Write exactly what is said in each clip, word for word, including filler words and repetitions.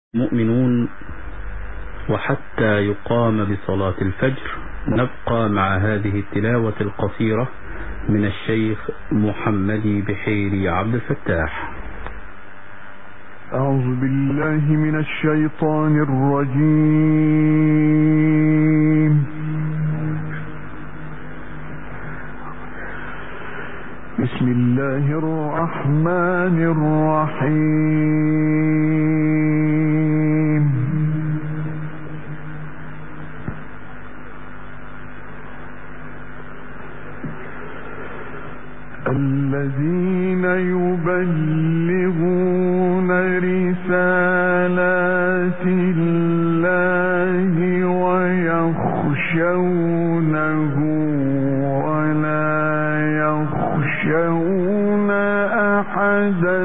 مؤمنون وحتى يقام بصلاة الفجر. نبقى مع هذه التلاوة القصيرة من الشيخ محمد بحيري عبد الفتاح. أعوذ بالله من الشيطان الرجيم. بسم الله الرحمن الرحيم. الذين يبلغون رسالات الله ويخشونه ولا يخشون أحدا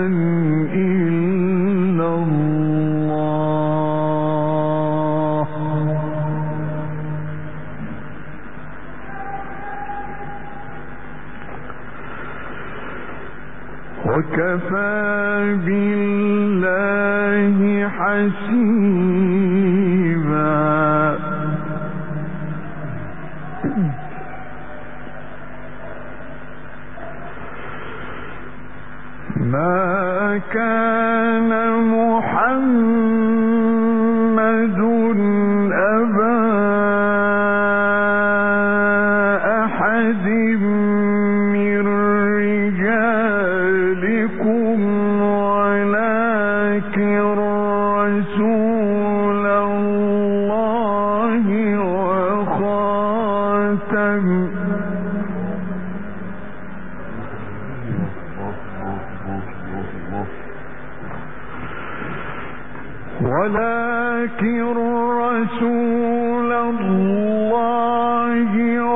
إلا الله وكفى بالله حسيبا. ما كان محمد أبا أحد من رجالكم ولكن رسول الله وخاتم ولكن رسول الله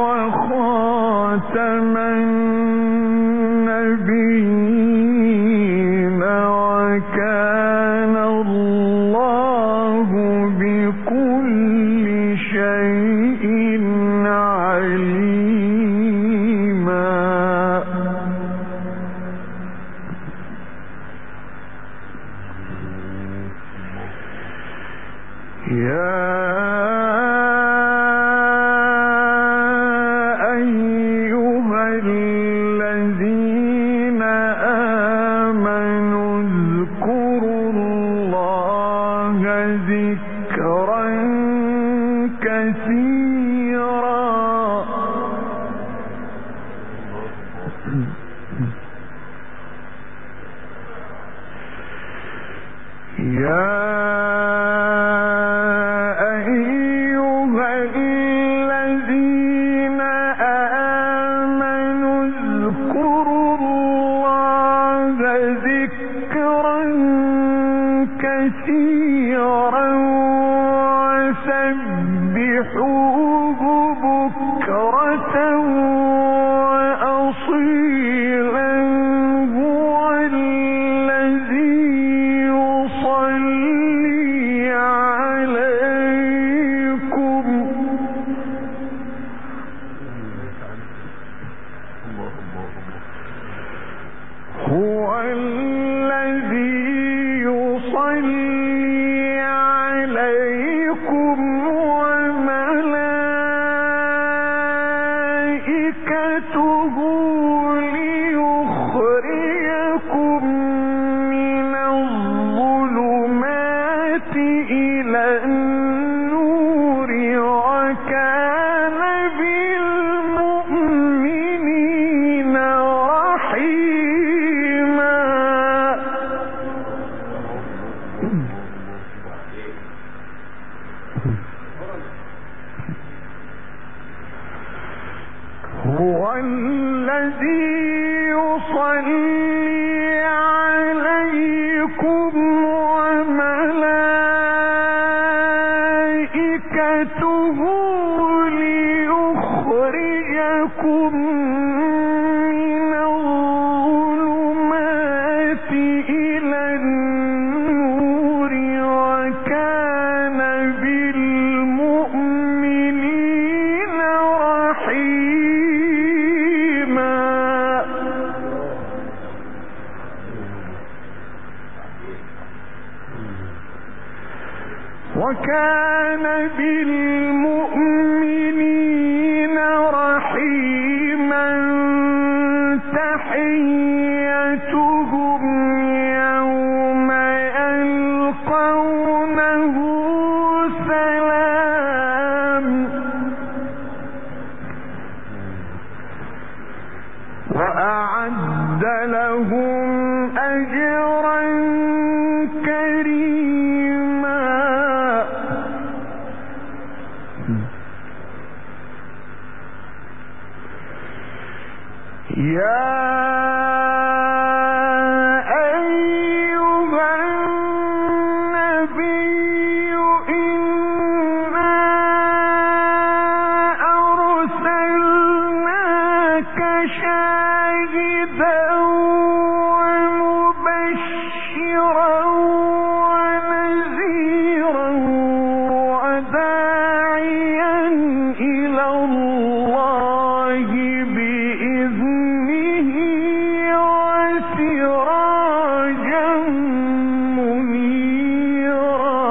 وخاتم النبيين وكان الله بكل شيء عليما. يا أيها الذين آمنوا اذكروا الله ذكرا كثيرا. يا كثيرا وسبحوه بكرة وأصيلا. هو الذي يصلي عليكم هو الذي يصلي عليكم وملائكته ليخرجكم من الظلمات إلى النور وكان بالمؤمنين رحيما. هو الذي يصلي عليكم وملائكته وكان بالمؤمنين رحيما تحيتهم يوم يلقونه سلام وأعد لهم أجرا كريما يا أيها النبي إنا أرسلناك شاهدا ومبشرا ونذيرا وداعيا إلى الله بإذنه وسراجا منيرا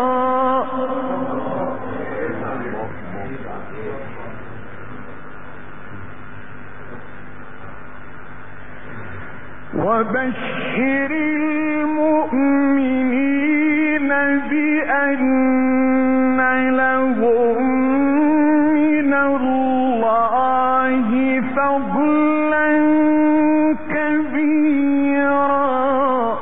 وبشر المؤمنين بأن لهم من الله فضلا كبيرا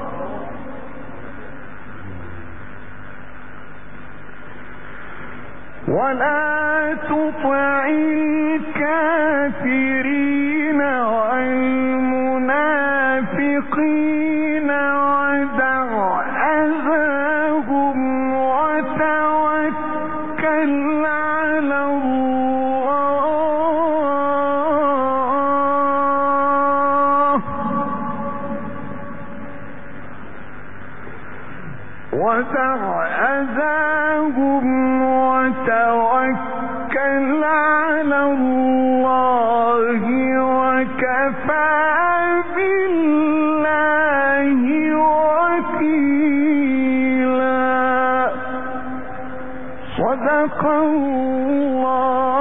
ولا تطع الكافرين والمنافقين ودع أذاهم وتوكل على الله ودع أذاهم وتوكل على الله وكفى بالله وكيلا صدق الله